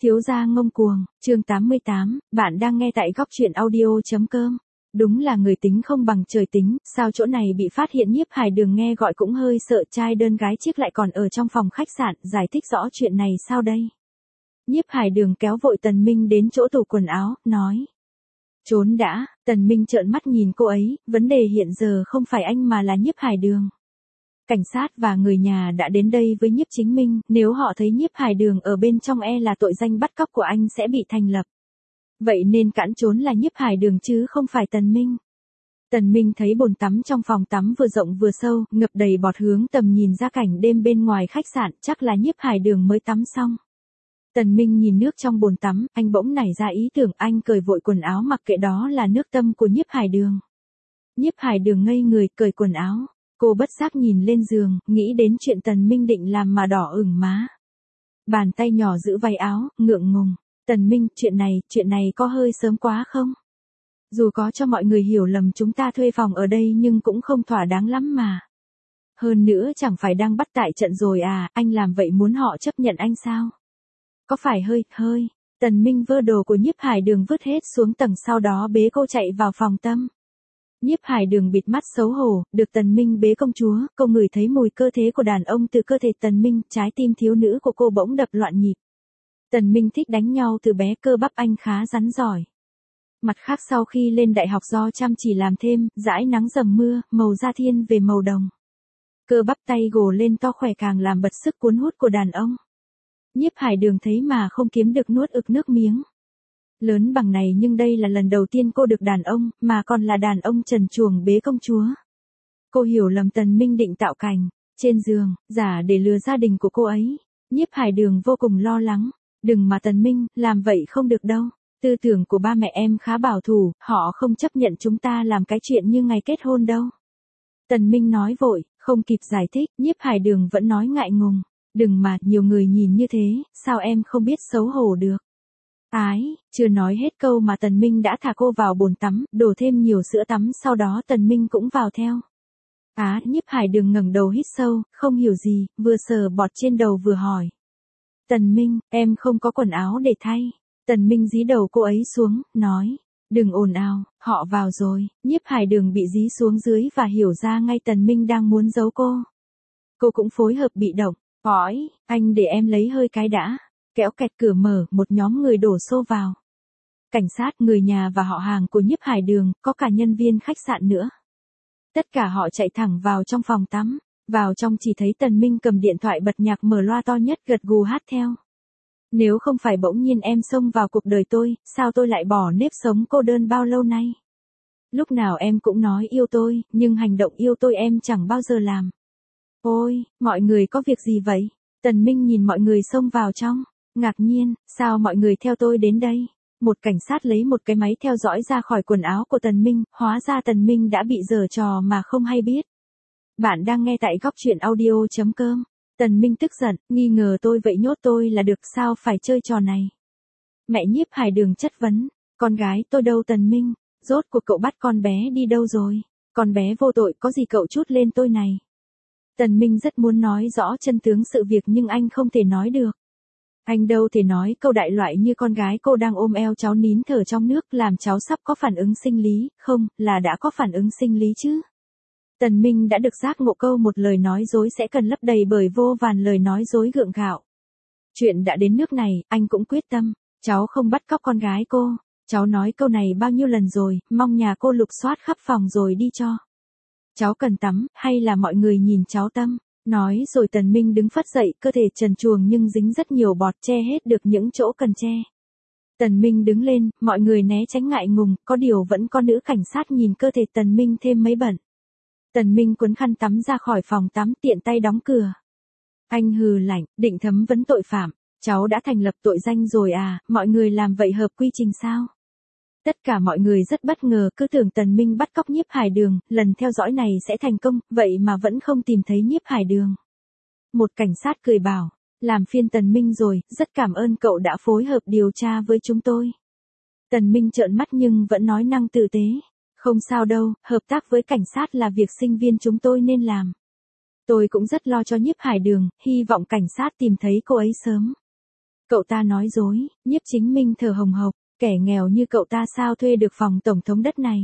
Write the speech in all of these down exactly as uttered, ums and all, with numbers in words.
Thiếu gia ngông cuồng, chương tám mươi tám, bạn đang nghe tại góc truyện audio.com. Đúng là người tính không bằng trời tính, sao chỗ này bị phát hiện. Nhiếp Hải Đường nghe gọi cũng hơi sợ, trai đơn gái chiếc lại còn ở trong phòng khách sạn, giải thích rõ chuyện này sao đây. Nhiếp Hải Đường kéo vội Tần Minh đến chỗ tủ quần áo, nói. Trốn đã. Tần Minh trợn mắt nhìn cô ấy, vấn đề hiện giờ không phải anh mà là Nhiếp Hải Đường. Cảnh sát và người nhà đã đến đây với Nhiếp Chính Minh, nếu họ thấy Nhiếp Hải Đường ở bên trong e là tội danh bắt cóc của anh sẽ bị thành lập. Vậy nên cản trốn là Nhiếp Hải Đường chứ không phải Tần Minh. Tần Minh thấy bồn tắm trong phòng tắm vừa rộng vừa sâu, ngập đầy bọt, hướng tầm nhìn ra cảnh đêm bên ngoài khách sạn, chắc là Nhiếp Hải Đường mới tắm xong. Tần Minh nhìn nước trong bồn tắm, anh bỗng nảy ra ý tưởng, anh cởi vội quần áo mặc kệ đó là nước tâm của Nhiếp Hải Đường. Nhiếp Hải Đường ngây người cởi quần áo. Cô bất giác nhìn lên giường, nghĩ đến chuyện Tần Minh định làm mà đỏ ửng má. Bàn tay nhỏ giữ váy áo, ngượng ngùng. Tần Minh, chuyện này, chuyện này có hơi sớm quá không? Dù có cho mọi người hiểu lầm chúng ta thuê phòng ở đây nhưng cũng không thỏa đáng lắm mà. Hơn nữa chẳng phải đang bắt tại trận rồi à, anh làm vậy muốn họ chấp nhận anh sao? Có phải hơi, hơi. Tần Minh vơ đồ của Nhiếp Hải Đường vứt hết xuống tầng, sau đó bế cô chạy vào phòng tâm. Nhiếp Hải Đường bịt mắt xấu hổ, được Tần Minh bế công chúa, cô ngửi thấy mùi cơ thể của đàn ông từ cơ thể Tần Minh, trái tim thiếu nữ của cô bỗng đập loạn nhịp. Tần Minh thích đánh nhau từ bé, cơ bắp anh khá rắn giỏi. Mặt khác sau khi lên đại học do chăm chỉ làm thêm, dãi nắng dầm mưa, màu da thiên về màu đồng. Cơ bắp tay gồ lên to khỏe càng làm bật sức cuốn hút của đàn ông. Nhiếp Hải Đường thấy mà không kiếm được, nuốt ực nước miếng. Lớn bằng này nhưng đây là lần đầu tiên cô được đàn ông, mà còn là đàn ông trần truồng bế công chúa. Cô hiểu lầm Tần Minh định tạo cảnh, trên giường, giả để lừa gia đình của cô ấy. Nhiếp Hải Đường vô cùng lo lắng. Đừng mà Tần Minh, làm vậy không được đâu. Tư tưởng của ba mẹ em khá bảo thủ, họ không chấp nhận chúng ta làm cái chuyện như ngày kết hôn đâu. Tần Minh nói vội, không kịp giải thích, Nhiếp Hải Đường vẫn nói ngại ngùng. Đừng mà, nhiều người nhìn như thế, sao em không biết xấu hổ được. Ái, chưa nói hết câu mà Tần Minh đã thả cô vào bồn tắm, đổ thêm nhiều sữa tắm, sau đó Tần Minh cũng vào theo. Á, à, Nhiếp Hải Đường ngẩng đầu hít sâu, không hiểu gì, vừa sờ bọt trên đầu vừa hỏi. Tần Minh, em không có quần áo để thay. Tần Minh dí đầu cô ấy xuống, nói. Đừng ồn ào, họ vào rồi. Nhiếp Hải Đường bị dí xuống dưới và hiểu ra ngay Tần Minh đang muốn giấu cô. Cô cũng phối hợp bị động. Hỏi, anh để em lấy hơi cái đã. Kéo kẹt cửa mở, một nhóm người đổ xô vào. Cảnh sát, người nhà và họ hàng của Nhiếp Hải Đường, có cả nhân viên khách sạn nữa. Tất cả họ chạy thẳng vào trong phòng tắm. Vào trong chỉ thấy Tần Minh cầm điện thoại bật nhạc mở loa to nhất, gật gù hát theo. Nếu không phải bỗng nhiên em xông vào cuộc đời tôi, sao tôi lại bỏ nếp sống cô đơn bao lâu nay? Lúc nào em cũng nói yêu tôi, nhưng hành động yêu tôi em chẳng bao giờ làm. Ôi, mọi người có việc gì vậy? Tần Minh nhìn mọi người xông vào trong. Ngạc nhiên, sao mọi người theo tôi đến đây? Một cảnh sát lấy một cái máy theo dõi ra khỏi quần áo của Tần Minh, hóa ra Tần Minh đã bị giở trò mà không hay biết. Bạn đang nghe tại góc truyện audio.com. Tần Minh tức giận, nghi ngờ tôi vậy nhốt tôi là được, sao phải chơi trò này? Mẹ Nhiếp Hải Đường chất vấn, con gái tôi đâu Tần Minh? Rốt cuộc cậu bắt con bé đi đâu rồi? Con bé vô tội, có gì cậu trút lên tôi này? Tần Minh rất muốn nói rõ chân tướng sự việc nhưng anh không thể nói được. Anh đâu thể nói câu đại loại như con gái cô đang ôm eo cháu nín thở trong nước làm cháu sắp có phản ứng sinh lý, không, là đã có phản ứng sinh lý chứ. Tần Minh đã được giác ngộ câu một lời nói dối sẽ cần lấp đầy bởi vô vàn lời nói dối gượng gạo. Chuyện đã đến nước này, anh cũng quyết tâm, cháu không bắt cóc con gái cô. Cháu nói câu này bao nhiêu lần rồi, mong nhà cô lục soát khắp phòng rồi đi cho. Cháu cần tắm, hay là mọi người nhìn cháu tâm. Nói rồi Tần Minh đứng phất dậy, cơ thể trần truồng nhưng dính rất nhiều bọt che hết được những chỗ cần che. Tần Minh đứng lên, mọi người né tránh ngại ngùng, có điều vẫn có nữ cảnh sát nhìn cơ thể Tần Minh thêm mấy bận. Tần Minh cuốn khăn tắm ra khỏi phòng tắm, tiện tay đóng cửa. Anh hừ lạnh, định thẩm vấn tội phạm. Cháu đã thành lập tội danh rồi à, mọi người làm vậy hợp quy trình sao? Tất cả mọi người rất bất ngờ, cứ tưởng Tần Minh bắt cóc Nhiếp Hải Đường, lần theo dõi này sẽ thành công, vậy mà vẫn không tìm thấy Nhiếp Hải Đường. Một cảnh sát cười bảo, làm phiền Tần Minh rồi, rất cảm ơn cậu đã phối hợp điều tra với chúng tôi. Tần Minh trợn mắt nhưng vẫn nói năng tử tế. Không sao đâu, hợp tác với cảnh sát là việc sinh viên chúng tôi nên làm. Tôi cũng rất lo cho Nhiếp Hải Đường, hy vọng cảnh sát tìm thấy cô ấy sớm. Cậu ta nói dối, Nhiếp Chính Minh thở hồng hộc, kẻ nghèo như cậu ta sao thuê được phòng tổng thống đất này.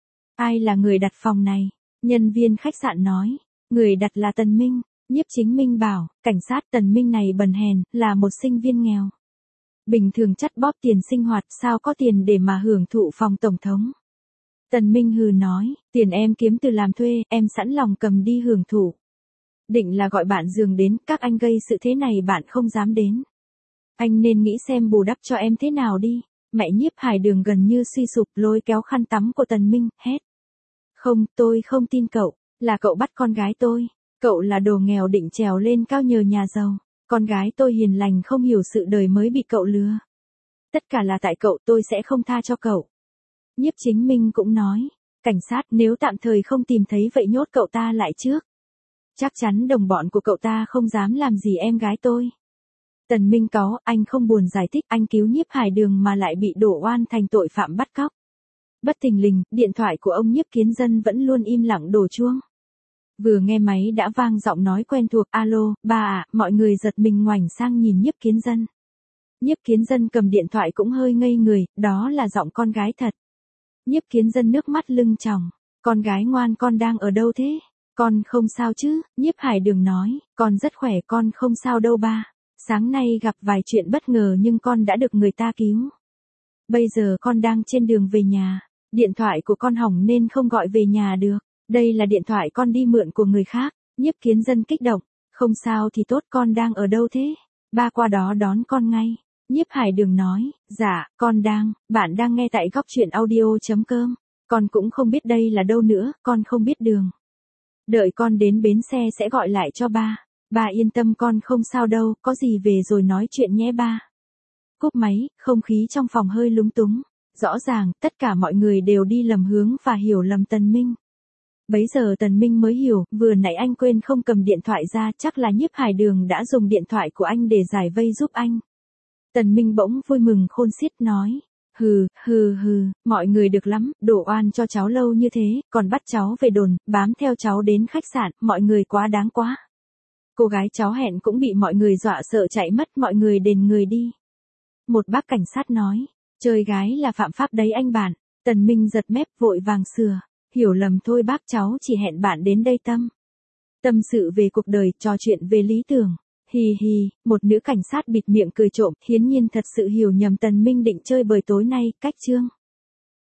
Ai là người đặt phòng này? Nhân viên khách sạn nói, người đặt là Tần Minh. Nhiếp Chính Minh bảo, cảnh sát Tần Minh này bần hèn, là một sinh viên nghèo. Bình thường chắt bóp tiền sinh hoạt sao có tiền để mà hưởng thụ phòng tổng thống. Tần Minh hừ nói, tiền em kiếm từ làm thuê, em sẵn lòng cầm đi hưởng thụ. Định là gọi bạn giường đến, các anh gây sự thế này bạn không dám đến. Anh nên nghĩ xem bù đắp cho em thế nào đi. Mẹ Nhiếp Hải Đường gần như suy sụp lôi kéo khăn tắm của Tần Minh, hét. Không, tôi không tin cậu, là cậu bắt con gái tôi. Cậu là đồ nghèo định trèo lên cao nhờ nhà giàu. Con gái tôi hiền lành không hiểu sự đời mới bị cậu lừa. Tất cả là tại cậu, tôi sẽ không tha cho cậu. Nhiếp Chính Minh cũng nói, cảnh sát nếu tạm thời không tìm thấy vậy nhốt cậu ta lại trước. Chắc chắn đồng bọn của cậu ta không dám làm gì em gái tôi. Tần Minh cáu, anh không buồn giải thích, anh cứu Nhiếp Hải Đường mà lại bị đổ oan thành tội phạm bắt cóc. Bất thình lình, điện thoại của ông Nhiếp Kiến Dân vẫn luôn im lặng đổ chuông. Vừa nghe máy đã vang giọng nói quen thuộc, alo, ba ạ, mọi người giật mình ngoảnh sang nhìn Nhiếp Kiến Dân. Nhiếp Kiến Dân cầm điện thoại cũng hơi ngây người, đó là giọng con gái thật. Nhiếp Kiến Dân nước mắt lưng tròng, con gái ngoan con đang ở đâu thế? Con không sao chứ? Nhiếp Hải Đường nói, con rất khỏe, con không sao đâu ba. Sáng nay gặp vài chuyện bất ngờ nhưng con đã được người ta cứu. Bây giờ con đang trên đường về nhà, điện thoại của con hỏng nên không gọi về nhà được. Đây là điện thoại con đi mượn của người khác. Nhiếp Kiến Dân kích động, không sao thì tốt, con đang ở đâu thế? Ba qua đó đón con ngay. Nhiếp Hải Đường nói, dạ, con đang, bạn đang nghe tại góc truyện audio.com. Con cũng không biết đây là đâu nữa, con không biết đường. Đợi con đến bến xe sẽ gọi lại cho ba. Ba yên tâm con không sao đâu, có gì về rồi nói chuyện nhé ba. Cúp máy, không khí trong phòng hơi lúng túng. Rõ ràng, tất cả mọi người đều đi lầm hướng và hiểu lầm Tần Minh. Bấy giờ Tần Minh mới hiểu, vừa nãy anh quên không cầm điện thoại ra, chắc là Nhiếp Hải Đường đã dùng điện thoại của anh để giải vây giúp anh. Tần Minh bỗng vui mừng khôn xiết nói, hừ, hừ hừ, mọi người được lắm, đổ oan cho cháu lâu như thế, còn bắt cháu về đồn, bám theo cháu đến khách sạn, mọi người quá đáng quá. Cô gái cháu hẹn cũng bị mọi người dọa sợ chạy mất, mọi người đền người đi. Một bác cảnh sát nói, chơi gái là phạm pháp đấy anh bạn. Tần Minh giật mép vội vàng sửa, hiểu lầm thôi bác, cháu chỉ hẹn bạn đến đây tâm. Tâm sự về cuộc đời, trò chuyện về lý tưởng. Hì hì, một nữ cảnh sát bịt miệng cười trộm, hiển nhiên thật sự hiểu nhầm Tần Minh định chơi bời tối nay, cách chương.